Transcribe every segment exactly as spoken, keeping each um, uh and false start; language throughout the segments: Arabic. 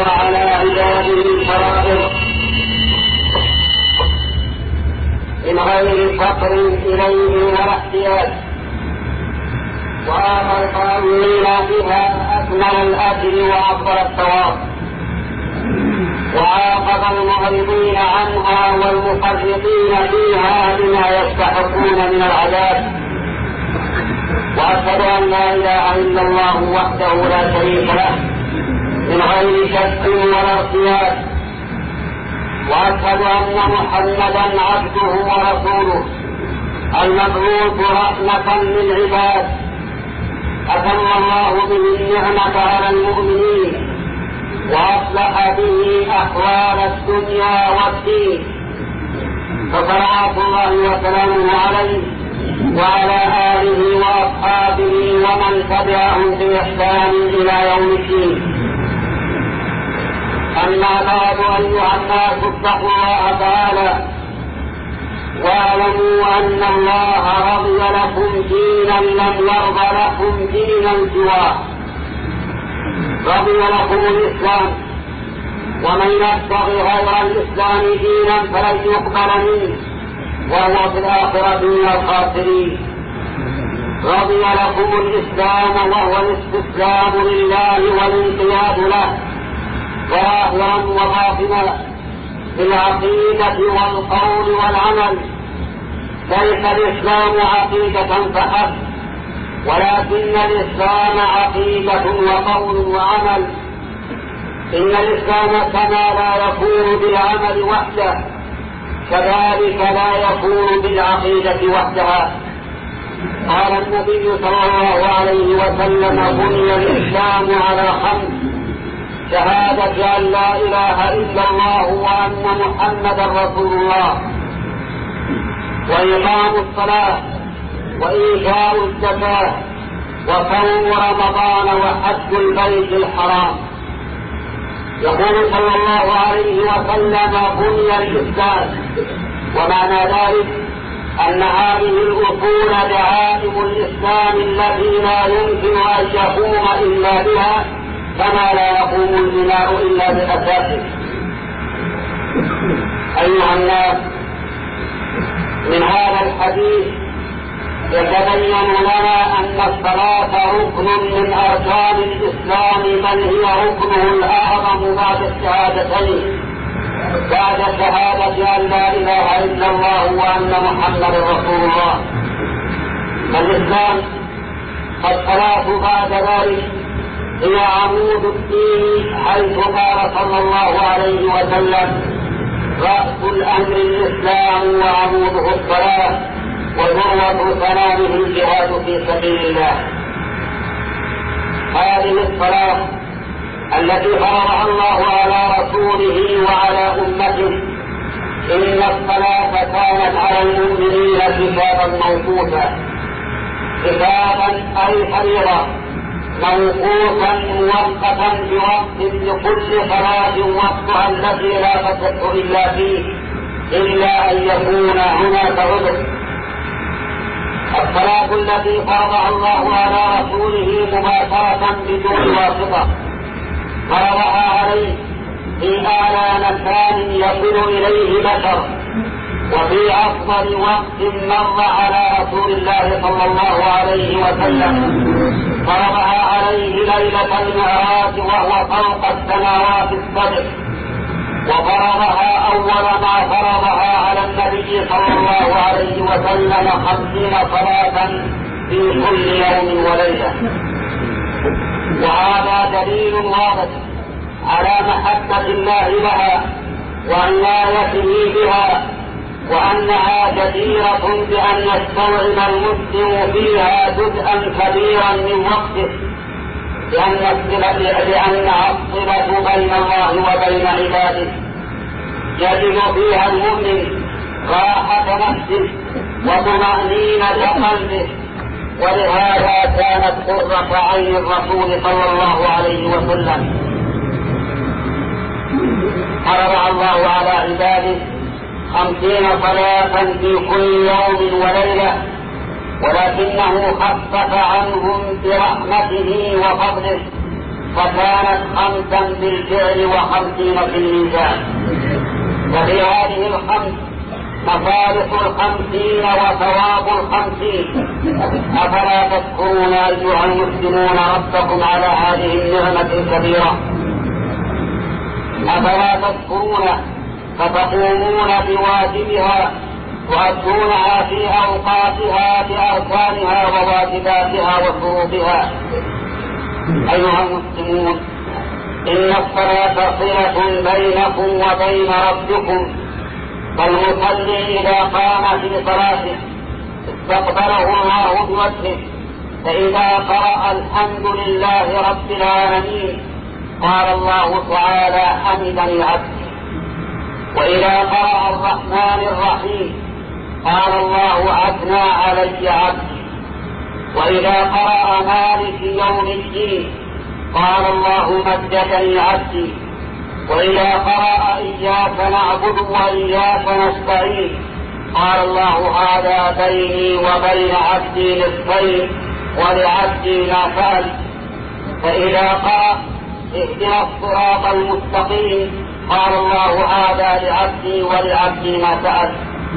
على عباده الفرائض من غير فقر إليه ولا احتياج، وآخر القائمين بها أكمل الأجر وأفضل الثواب، وعاقب المعرضين عنها والمفرطين فيها بما يستحقون من العذاب. وأشهد أن لا إله إلا الله وحده لا شريك له من غير شك ولا ارتياب، وأشهد أن محمدا عبده ورسوله المبعوث رحمة للعباد، أتم الله به النعمة على المؤمنين وأصلح به أحوال الدنيا والدين، فصلوات الله وسلامه عليه وعلى آله وأصحابه ومن تبعهم بإحسان إلى يوم الدين. أما بعد، أيها الناس اتقوا الله تعالى واعلموا أن الله رضي لكم دينا لم يرض لكم دينا سواه، رضي لكم الإسلام، ومن يبتغي غير الإسلام دينا فلن يقبل منه وهو في الآخرة من الخاسرين. رضي لكم الإسلام وهو الاستسلام لله والانقياد له ظاهرا وباطنا بالعقيدة والقول والعمل. ليس الإسلام عقيدة فحسب، ولكن الإسلام عقيدة وقول وعمل. إن الإسلام كما لا يكون بالعمل وحده كذلك لا يكون بالعقيدة وحدها. قال النبي صلى الله عليه وسلم: بني الإسلام على خمس: شهادة أن لا إله إلا الله وأن محمدا رسول الله، وإقام الصلاة، وإيتاء الزكاة، وصوم رمضان، وحج البيت الحرام. يقول صلى الله عليه وسلم: بني الإسلام. ومعنى ذلك أن هذه الأصول دعائم الإسلام التي لا يمكن أن يقوم إلا بها، كما لا يقوم البناء إلا بأساسه. أيها الناس، من هذا الحديث يتبين لنا أن الصلاة ركن من أركان الإسلام، بل هي ركنه الأعظم بعد الشهادتين، بعد شهادة أن لا إله إلا الله وأن محمدا رسول الله. فالإسلام الصلاة بعد ذلك هي عمود الدين، حيث قال صلى الله عليه وسلم: رأس الأمر الإسلام وعموده الصلاة، وذروة سنامه الجهاد في سبيل الله. هذه الصلاة التي فرضها الله على رسوله وعلى أمته، إن الصلاة كانت على المؤمنين كتابا موقوتا، كتابا أي فريضة موقوتا موقتا بوقت لكل صلاة وقتها التي لا تصح إلا فيه، إلا أن يكون هناك عذر. الصلاة التي فرضها الله على رسوله مباشرة بدون واسطة، فرضها عليه في أعلى مكان يصل إليه بشر، وفي أفضل وقت مر على رسول الله صلى الله عليه وسلم. فرضها عليه ليلة المعراج وهو فوق السماوات السبع، وفرضها أول ما فرضها على النبي صلى الله عليه وسلم خمسين صلاة في كل يوم وليلة. وهذا دليل واضح على محبة الله لها وعنايته بها، وأنها جديرة بأن يستوعب المسلم فيها جزءا كبيرا من وقته، لأن لأنها الصلة بين الله وبين عباده، يجد فيها المؤمن راحة نفسه وطمأنينة قلبه. ولهذا كانت قرة عين الرسول صلى الله عليه وسلم. فرض الله على عباده خمسين صلاة في كل يوم وليلة، ولكنه خفف عنهم برحمته وفضله، فكانت خمسا بالفعل وخمسين في الميزان. وفي هذه الخمس مصالح الخمسين وثواب الخمسين. أفلا تذكرون أيها المسلمون ربكم على هذه النعمة الكبيرة؟ أفلا تذكرون فتقومون بواجبها تؤدونها في أوقاتها بأركانها وواجباتها وشروطها؟ أيها المسلمون، إن الصلاة صلة بينكم وبين ربكم، فالمصلي إذا قام في صلاته استقبله الله بوجهه، فإذا قرأ الحمد لله رب العالمين قال الله تعالى حمدني عبدي، وإذا قرأ الرحمن الرحيم قال الله أثنى علي عبدي، وإذا قرأ مالك يوم الدين قال الله مجدني عبدي، وإذا قرأ إياك نعبد وإياك نستعين قال الله هذا بيني وبين عبدي نصفين ولعبدي ما فعل، فإذا قرأ اهدنا الصراط المستقيم قال الله هذا لعبدي ولعبدي ما سأل.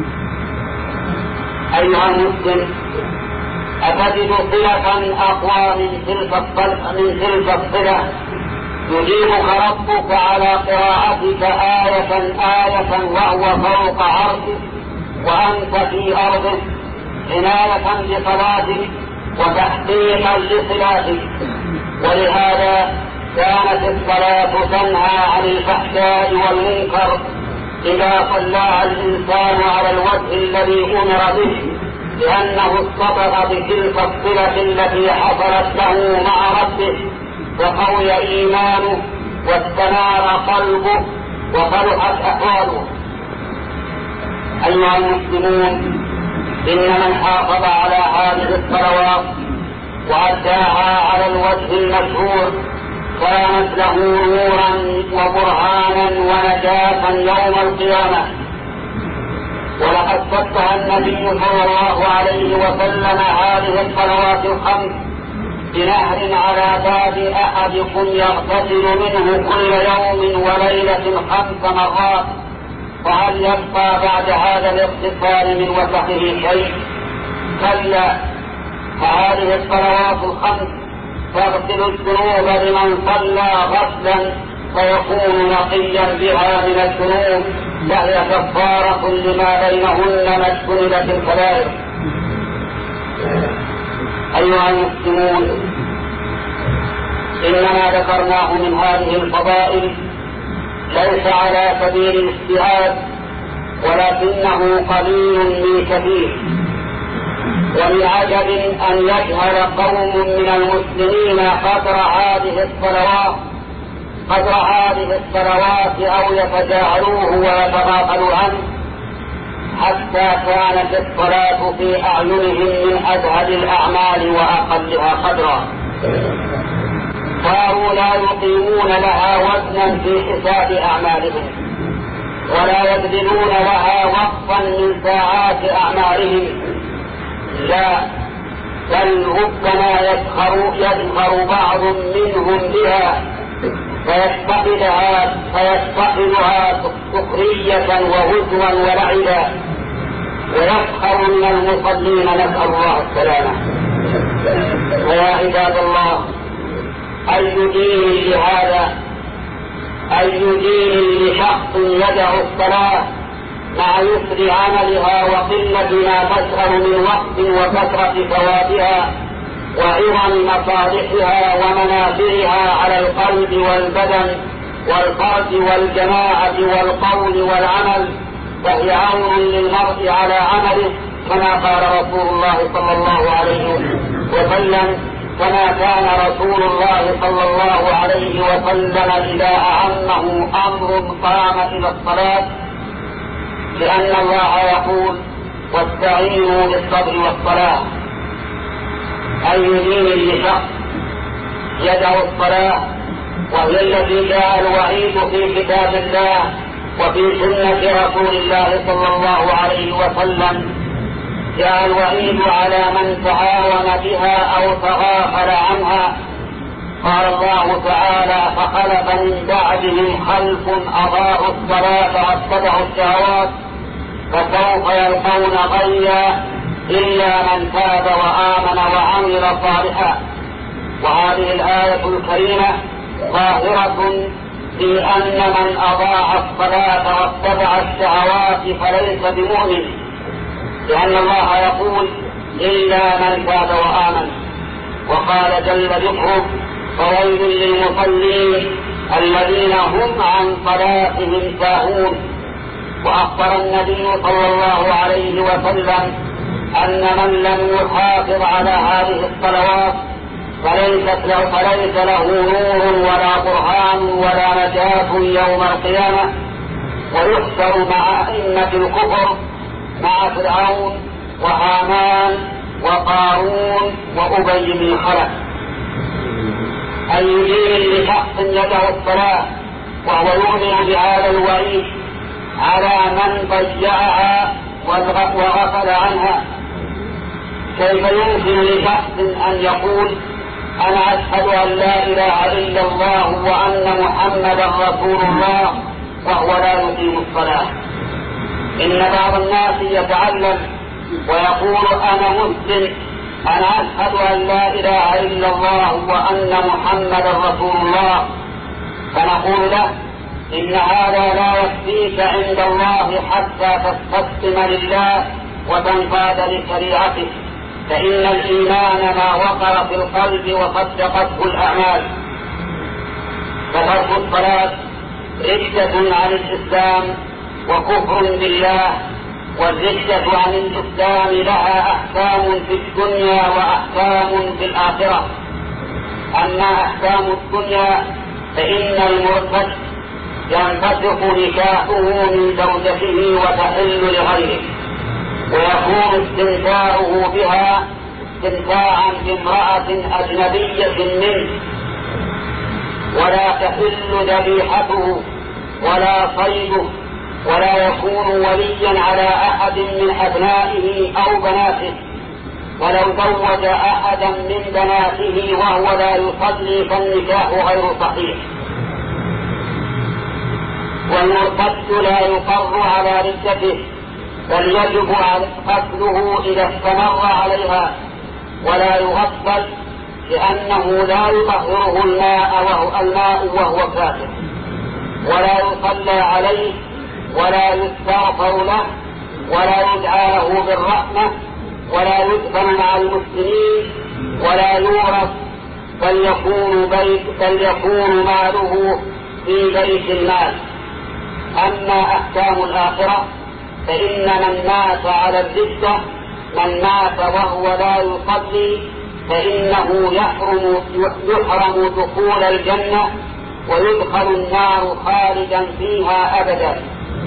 أيها المسلم، أتجد صلة أقوى من تلك الصلة يجيبك ربك على قراءتك آية آية وهو فوق عرشك وأنت في أرضك، عناية بصلاتك وتحقيقا لصلاتك. ولهذا كانت الصلاة تنهى عن الفحشاء والمنكر إذا صلى الإنسان على الوجه الذي أمر به، لأنه اصطبغ بتلك الصلة التي حصلت له مع ربه، وقوي إيمانه واستنار قلبه وصلحت أحواله. أيها المسلمون، إن من حافظ على هذه الصلوات وأداها على الوجه المشهور كانت له نورا وبرهانا ونجاة يوم القيامة. ولقد فتح النبي صلى الله عليه وسلم هذه الصلوات الخمس بنهر على باب أحدكم يغتسل منه كل يوم وليلة خمس مرات، فهل يبقى بعد هذا الاغتسال من وسخه شيء؟ كلا، فهذه الصلوات الخمس تغسل الذنوب لمن صلى غسلا فيكون نقيا بها من الذنوب، وهي كفارة لما بينهن ما اجتنبت الكبائر. أيها المسلمون، إنما ذكرناه من هذه الفضائل ليس على سبيل الاجتهاد، ولكنه قليل من كثير. ومن عجب أن يجهل قوم من المسلمين قدر هذه الصلوات قدر هذه الصلوات أو يتجاهلوه ويتغافلوا عنه، حتى كانت الصلاة في أعينهم من أزهد الأعمال وأقلها قدرا، صاروا لا يقيمون لها وزنا في حساب أعمالهم، ولا يبذلون لها وقفا من ساعات أعمالهم، لا، بل ربما يسخر يسخر بعض منهم بها فيتخذها فيتخذها سخرية وهزوا ولعبا، ويسخر من المصلين، نسأل الله السلامة. ويا عباد الله، أي دين لهذا؟ أي دين لشخص يدع الصلاة مع يسر عملها وقلة ما تشغل من وقت وكثرة ثوابها وعظم مصالحها ومنافعها على القلب والبدن والفرد والجماعة والقول والعمل، فهي عون للمرء على عمله، كما قال رسول الله صلى الله عليه وسلم كما كان رسول الله صلى الله عليه وسلم إذا أهمه أمر قام إلى الصلاة، لأن الله يقول واستعينوا بالصبر والصلاة. أي دين لشخص يدع الصلاة، وهي التي جاء الوعيد في كتاب الله وفي سنة رسول الله صلى الله عليه وسلم، جاء الوعيد على من تعاون بها أو تغافل عنها، قال الله تعالى: فخلف من بعدهم خلف أضاعوا الصلاة واتبعوا الشهوات فسوف يلقون غيا إلا من تاب وآمن وعمل صالحا. وهذه الآية الكريمة ظاهرة في أن من أضاع الصلاة واتبع الشهوات فليس بمؤمن، لأن الله يقول: إلا من تاب وآمن. وقال جل ذكره: فويل للمصلين الذين هم عن صلاتهم ساهون. وأخبر النبي صلى الله عليه وسلم أن من لم يحافظ على هذه الصلوات فليس له, فليس له نور ولا برهان ولا نجاة يوم القيامة، ويحشر مع أئمة الكفر مع فرعون وهامان وقارون وأبي بن خلف. أي دين لشخص يدع الصلاة وهو يؤمن بهذا الوعيد على من ضيعها وغفل عنها. كيف يمكن لشخص أن يقول: أنا أشهد أن لا إله إلا الله وأن محمدا رسول الله، وهو لا يقيم الصلاة؟ إن بعض الناس يتعلم ويقول: أنا مسلم، أنا أشهد أن لا إله إلا الله وأن محمدا رسول الله، فنقول له: إن هذا لا يكفيك عند الله حتى تستسلم لله وتنقاد لشريعته، فإن الإيمان ما وقر في القلب وصدقته الأعمال. فترك الصلاة ردة عن الإسلام وكفر بالله، والردة عن الإسلام لها أحكام في الدنيا وأحكام في الآخرة. أما أحكام الدنيا فإن المرتد ينفسخ نكاحه من زوجته وتحل لغيره، ويكون استمتاعه بها استمتاعا بامرأة أجنبية منه، ولا تحل ذبيحته ولا صيده، ولا يكون وليا على أحد من أبنائه أو بناته. ولو زوج أحدا من بناته وهو لا يصلي فالنكاح غير صحيح. والمرتد لا يقر على ردته، بل يجب قتله إذا استمر عليها، ولا يغسل لأنه لا يطهره الماء وهو, الماء وهو كافر، ولا يصلى عليه، ولا يستغفر له، ولا يدعى له بالرحمة، ولا يدفن مع المسلمين، ولا يورث، بل يكون, بيت بل يكون ماله في بيت المال. أما أحكام الآخرة فإن من مات على الردة، من مات وهو لا يصلي، فإنه يحرم, يحرم دخول الجنة ويدخل النار خالدا فيها أبدا.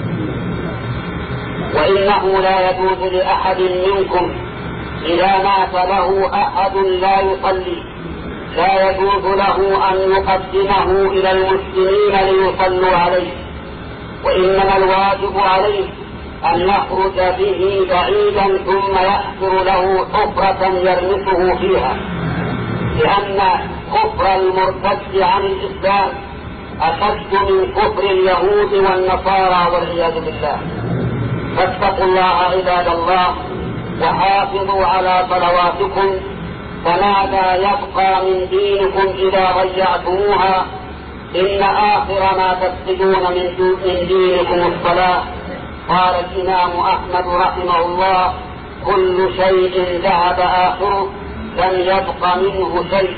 وإنه لا يجوز لأحد منكم إذا مات له أحد لا يصلي، لا يجوز له أن يقدمه إلى المسلمين ليصلوا عليه، وإنما الواجب عليه أن يخرج به بعيدا ثم يحفر له حفرة يرمسه فيها، لأن كفر المرتد عن الإسلام أشد من كفر اليهود والنصارى والعياذ بالله. فاتقوا الله عباد الله، وحافظوا على صلواتكم، فماذا يبقى من دينكم إذا ضيعتموها؟ إن آخر ما تفقدون من دينكم الصلاة. قال الإمام أحمد رحمه الله: كل شيء ذهب آخره، لم يبق منه شيء.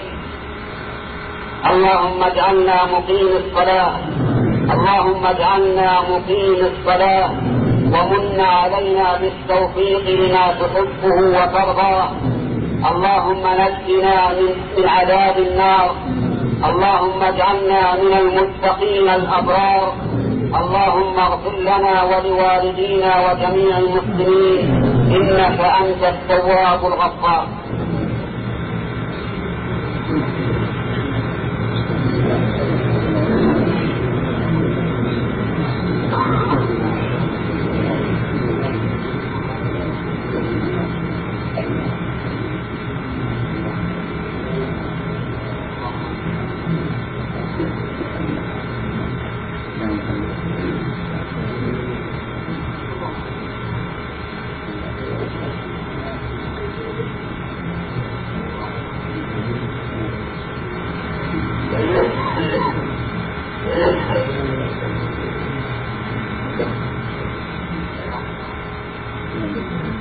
اللهم اجعلنا مقيم الصلاة، اللهم اجعلنا مقيم الصلاة، ومن علينا بالتوفيق لما تحبه وترضى. اللهم نجنا من عذاب النار، اللهم اجعلنا من المتقين الأبرار. اللهم اغفر لنا ولوالدينا وجميع المسلمين، إنك أنت التواب الغفار.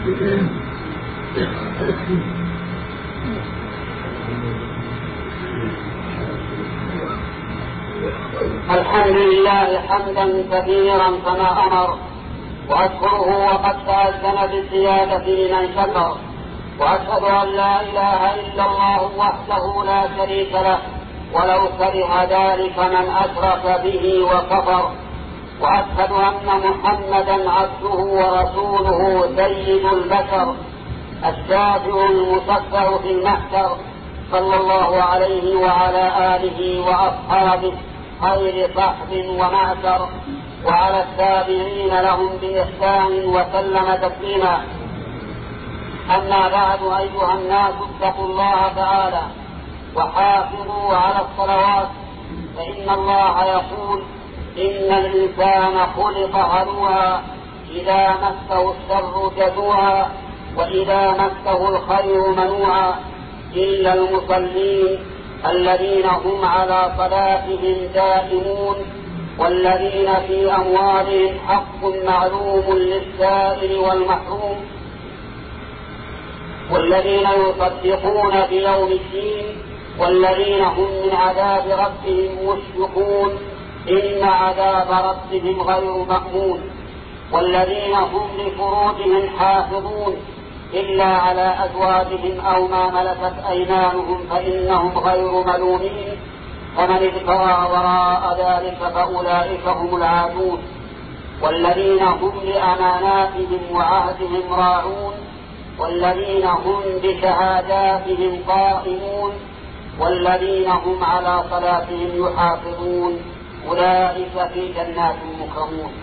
الحمد لله حمدا كثيرا كما أمر، وأشكره وقد تأذن بالزيادة لمن شكر، وأشهد أن لا إله إلا الله وحده لا شريك له ولو كره ذلك من أشرك به وكفر، وأشهد أن محمدا عبده ورسوله سيد البشر الشافع المشفع في المحشر، صلى الله عليه وعلى آله وأصحابه خير صحب ومعشر، وعلى التابعين لهم بإحسان وسلم تسليما. أما بعد، أيها الناس اتقوا الله تعالى وحافظوا على الصلوات، فإن الله يقول: إن الإنسان خلق هلوعا إذا مسه الشر جزوعا وإذا مسه الخير منوعا، إلا المصلين الذين هم على صلاتهم دائمون، والذين في أموالهم حق معلوم للسائل والمحروم، والذين يصدقون بيوم الدين، والذين هم من عذاب ربهم مشفقون، إن عذاب ربهم غير مأمون، والذين هم لفروجهم حافظون إلا على أزواجهم أو ما ملكت أيمانهم فإنهم غير ملومين، ومن ابتغى وراء ذلك فأولئك هم العادون، والذين هم لأماناتهم وعهدهم راعون، والذين هم بشهاداتهم قائمون، والذين هم على صلاتهم يحافظون، أولئك في جنات مكرمون.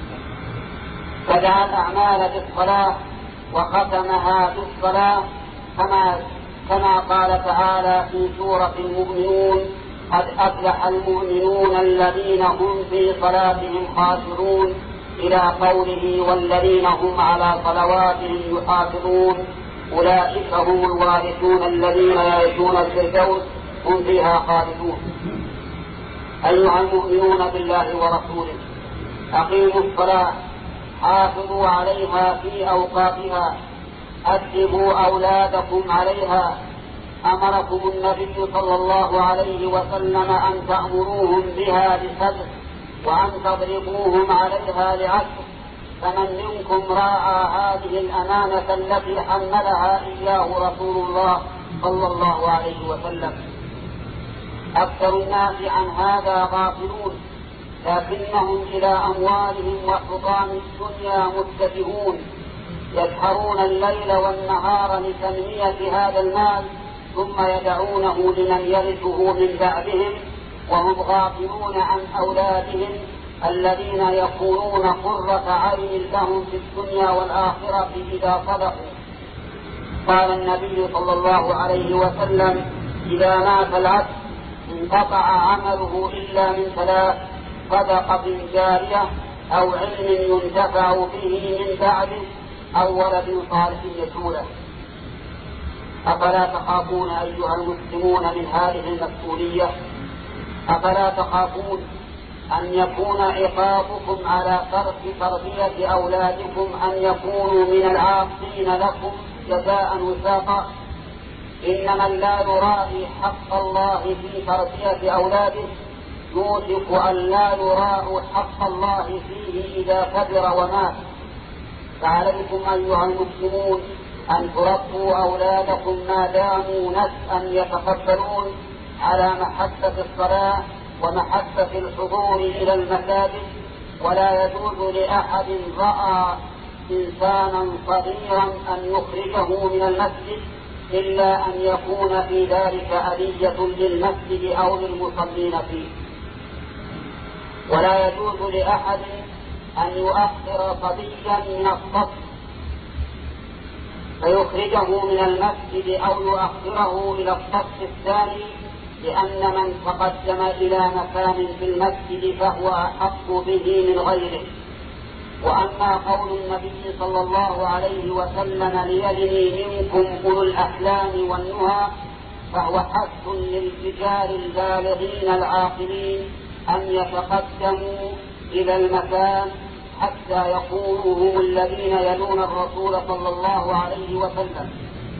بدأ الأعمال بالصلاة وختمها بالصلاة، كما كما قال تعالى في سورة المؤمنون: قد أفلح المؤمنون الذين هم في صلاتهم خاشعون، إلى قوله: والذين هم على صلواتهم يحافظون، أولئك هم الوارثون الذين يرثون الفردوس هم فيها خالدون. أيها المؤمنون بالله ورسوله، أقيموا الصلاة، حافظوا عليها في أوقاتها، أدبوا أولادكم عليها. أمركم النبي صلى الله عليه وسلم أن تأمروهم بها بسبع، وأن تضربوهم عليها لعشر، فمن منكم راعى هذه الأمانة التي حملها إياه رسول الله صلى الله عليه وسلم. أكثر الناس عن هذا غافلون، لكنهم إلى أموالهم وحطام الدنيا متجهون، يسهرون الليل والنهار لتنمية هذا المال، ثم يدعونه لمن يرثه من بعدهم، وهم غافلون عن أولادهم الذين يكونون قرة عين لهم في الدنيا والآخرة إذا صدقوا. قال النبي صلى الله عليه وسلم: إذا مات العبد انقطع عمله إلا من ثلاث: صدقة جارية، أو علم ينتفع به من بعده، أو ولد صالح يدعو له. أفلا تخافون أيها المسلمون من هذه المسؤولية؟ أفلا تخافون أن يكون عقابكم على ترك تربية أولادكم أن يكونوا من العاقين لكم جزاء وفاقا؟ إن من لا يراعي حق الله في تربية أولاده يوشك أن لا يراعوا حق الله فيه إذا كبر ومات. فعليكم أيها المسلمون أن تربوا أولادكم ما داموا نشأ يتقبلون على محبة الصلاة ومحبة الحضور إلى المساجد. ولا يجوز لأحد رأى إنسانا صغيرا أن يخرجه من المسجد إلا أن يكون في ذلك أذية للمسجد أو للمصلين فيه. ولا يجوز لأحد أن يؤخر صبيا من الصف فيخرجه من المسجد أو يؤخره إلى الصف الثاني، لأن من تقدم إلى مكان في المسجد فهو أحق به من غيره. وأما قول النبي صلى الله عليه وسلم: ليلني منكم أولو الأحلام والنهى، فهو حث للرجال البالغين العاقلين أن يتقدموا إلى المكان حتى يكونوا هم الذين يلون الرسول صلى الله عليه وسلم.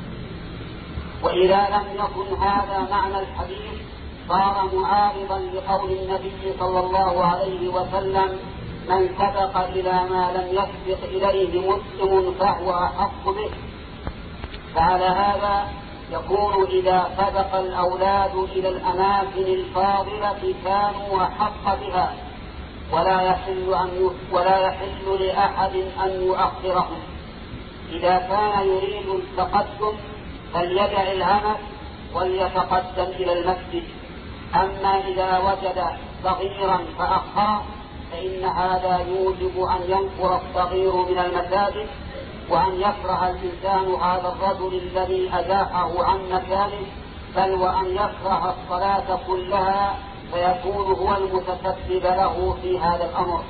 وإذا لم يكن هذا معنى الحديث صار معارضا لقول النبي صلى الله عليه وسلم: من سبق إلى ما لم يسبق إليه مسلم فهو أحق به. فعلى هذا يكون إذا سبق الأولاد إلى الأماكن الفاضلة كانوا أحق بها، ولا يحل أن ولا يحل لأحد أن يؤخرهم. إذا كان يريد التقدم فليدع العمل وليتقدم إلى المسجد. أما إذا وجد صغيرا فأخره فإن هذا يوجب أن ينفر الصغير من المساجد، وأن يكره الإنسان هذا الرجل الذي أزاحه عن مكانه، بل وأن يكره الصلاة كلها فيكون هو المتسبب له في هذا الأمر.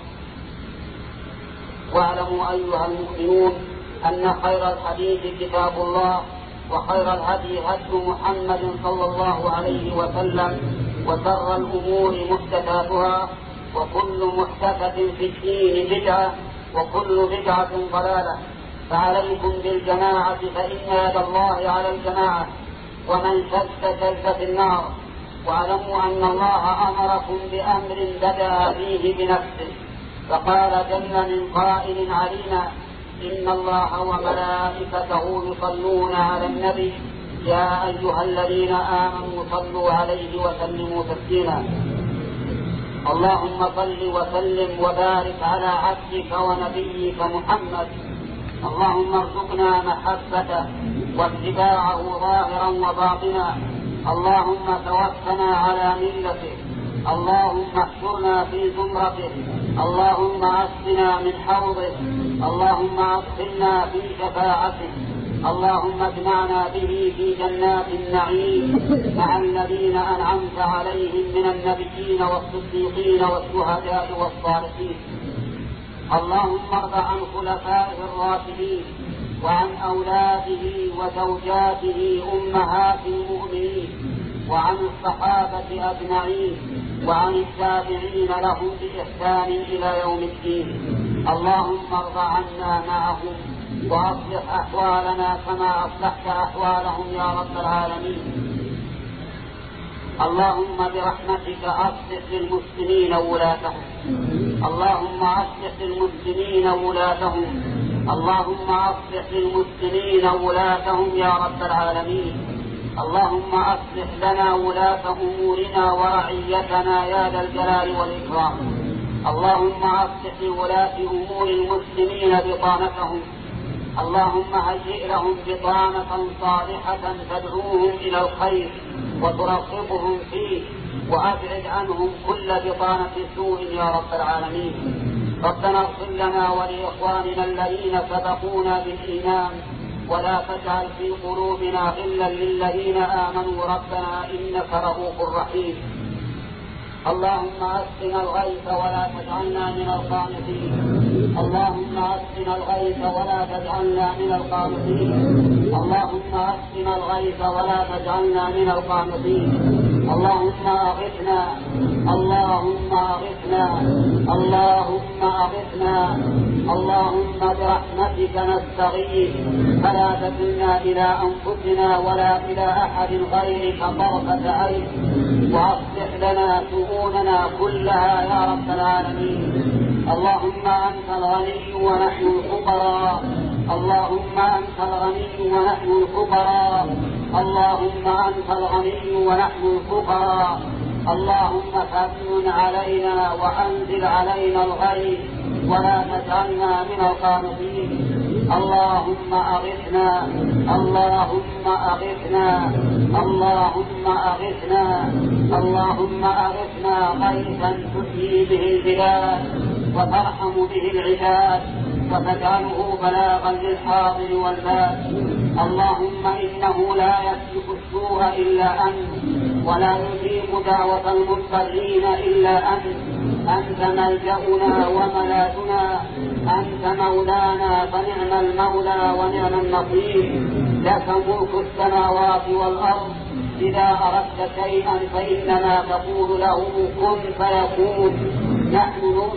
واعلموا أيها المؤمنون أن خير الحديث كتاب الله، وخير الهدي هدي محمد صلى الله عليه وسلم، وشر الأمور محدثاتها، وكل محدثة في الدين بدعة، وكل بدعة ضلالة. فعليكم بالجماعة فإن يد الله على الجماعة، ومن شد شد في النار. واعلموا أن الله أمركم بأمر بدأ فيه بنفسه، فقال جل من قائل علينا: إن الله وملائكته يصلون على النبي يا أيها الذين آمنوا صلوا عليه وسلموا تسليما. اللهم صل وسلم وبارك على عبدك ونبيك محمد. اللهم ارزقنا محبته واتباعه ظاهرا وباطنا. اللهم توفنا على ملته. اللهم احشرنا في زمرته. اللهم اسقنا من حوضه. اللهم ادخلنا في شفاعته. اللهم اجمعنا به في جنات النعيم مع الذين أنعمت عليهم من النبيين والصديقين والشهداء والصالحين. اللهم ارض عن خلفائه الراشدين، وعن أولاده وزوجاته أمهات المؤمنين، وعن الصحابة أجمعين، وعن التابعين لهم بإحسان إلى يوم الدين. اللهم ارض عنا معهم، وأصلح أحوالنا كما أصلحت أحوالهم يا رب العالمين. اللهم برحمتك أصلح للمسلمين ولاتهم. اللهم أصلح للمسلمين ولاتهم. اللهم أصلح للمسلمين ولاتهم يا رب العالمين. اللهم أصلح لنا ولاة أمورنا ورعيتنا يا ذا الجلال والإكرام. اللهم أصلح لولاة أمور المسلمين بطانتهم. اللهم هيئ لهم بطانة صالحة تدعوهم إلى الخير وترغبهم فيه، وأبعد عنهم كل بطانة سوء يا رب العالمين. ربنا اغفر لنا ولإخواننا الذين سبقونا بالإيمان، ولا تجعل في قلوبنا غلا للذين آمنوا ربنا إنك رؤوف رحيم. اللهم اسقنا الغيث ولا تجعلنا من القانطين. اللهم اسقنا الغيث ولا تجعلنا من القانطين. اللهم اسقنا الغيث ولا تجعلنا من القانطين. اللهم اغثنا. اللهم اغثنا. اللهم اغثنا. اللهم برحمتك نستغيث، فلا تكلنا الى انفسنا ولا الى احد غيرك طرفة عين، واصلح لنا شؤوننا كلها يا رب العالمين. اللهم أنت الغني ونحن الفقراء. اللهم أنت الغني ونحن الفقراء. اللهم أنت الغني ونحن الفقراء. اللهم فمن علينا وأنزل علينا الغيث ولا تجعلنا من القانطين. اللهم أغثنا. اللهم أغثنا. اللهم أغثنا. اللهم أغثنا غيثا تحيي به البلاد وترحم به العباد وتجعله بلاغا للحاضر والباد. اللهم إنه لا يسلك السوء إلا أنت، ولا يجيب دعوة المضطرين إلا أنت. أنت ملجأنا وملاذنا، أنت مولانا فنعم المولى ونعم النصير. لك ملك السماوات والأرض، إذا أردت شيئا فإنما تقول له كن فيكون. نحن نؤمن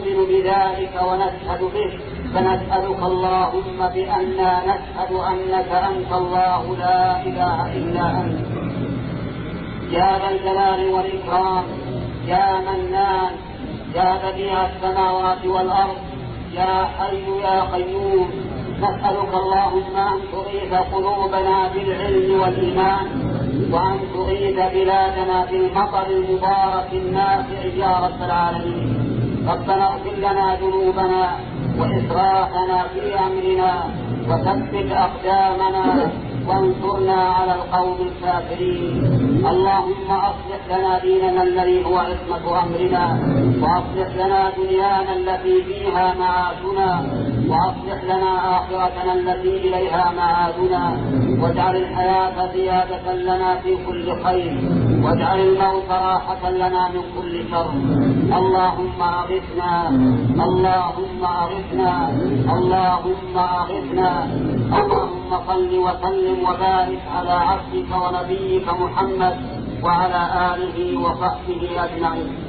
بذلك ونشهد به، فنسألك اللهم بأننا نشهد أنك أنت الله لا إله إلا أنت يا ذا الجلال والإكرام، يا منان، يا بديع السماوات والأرض، يا حي يا قيوم. نسألك اللهم أن تغيث قلوبنا بالعلم والإيمان، وأن تغيث بلادنا بالمطر المبارك النافع يا رب العالمين. ربنا اغفر لنا ذنوبنا وإسرافنا في أمرنا، وثبت أقدامنا وانصرنا على القوم الكافرين. اللهم أصلح لنا ديننا الذي هو عصمة أمرنا، وأصلح لنا دنيانا التي فيها معاشنا، وأصلح لنا آخرتنا التي إليها معادنا، واجعل الحياة زيادة لنا في كل خير، واجعل الموت راحة لنا من كل شر. اللهم أغثنا، اللهم أغثنا، اللهم أغثنا. اللهم صل وسلم وبارك على عبدك ونبيك محمد وعلى آله وصحبه أجمعين.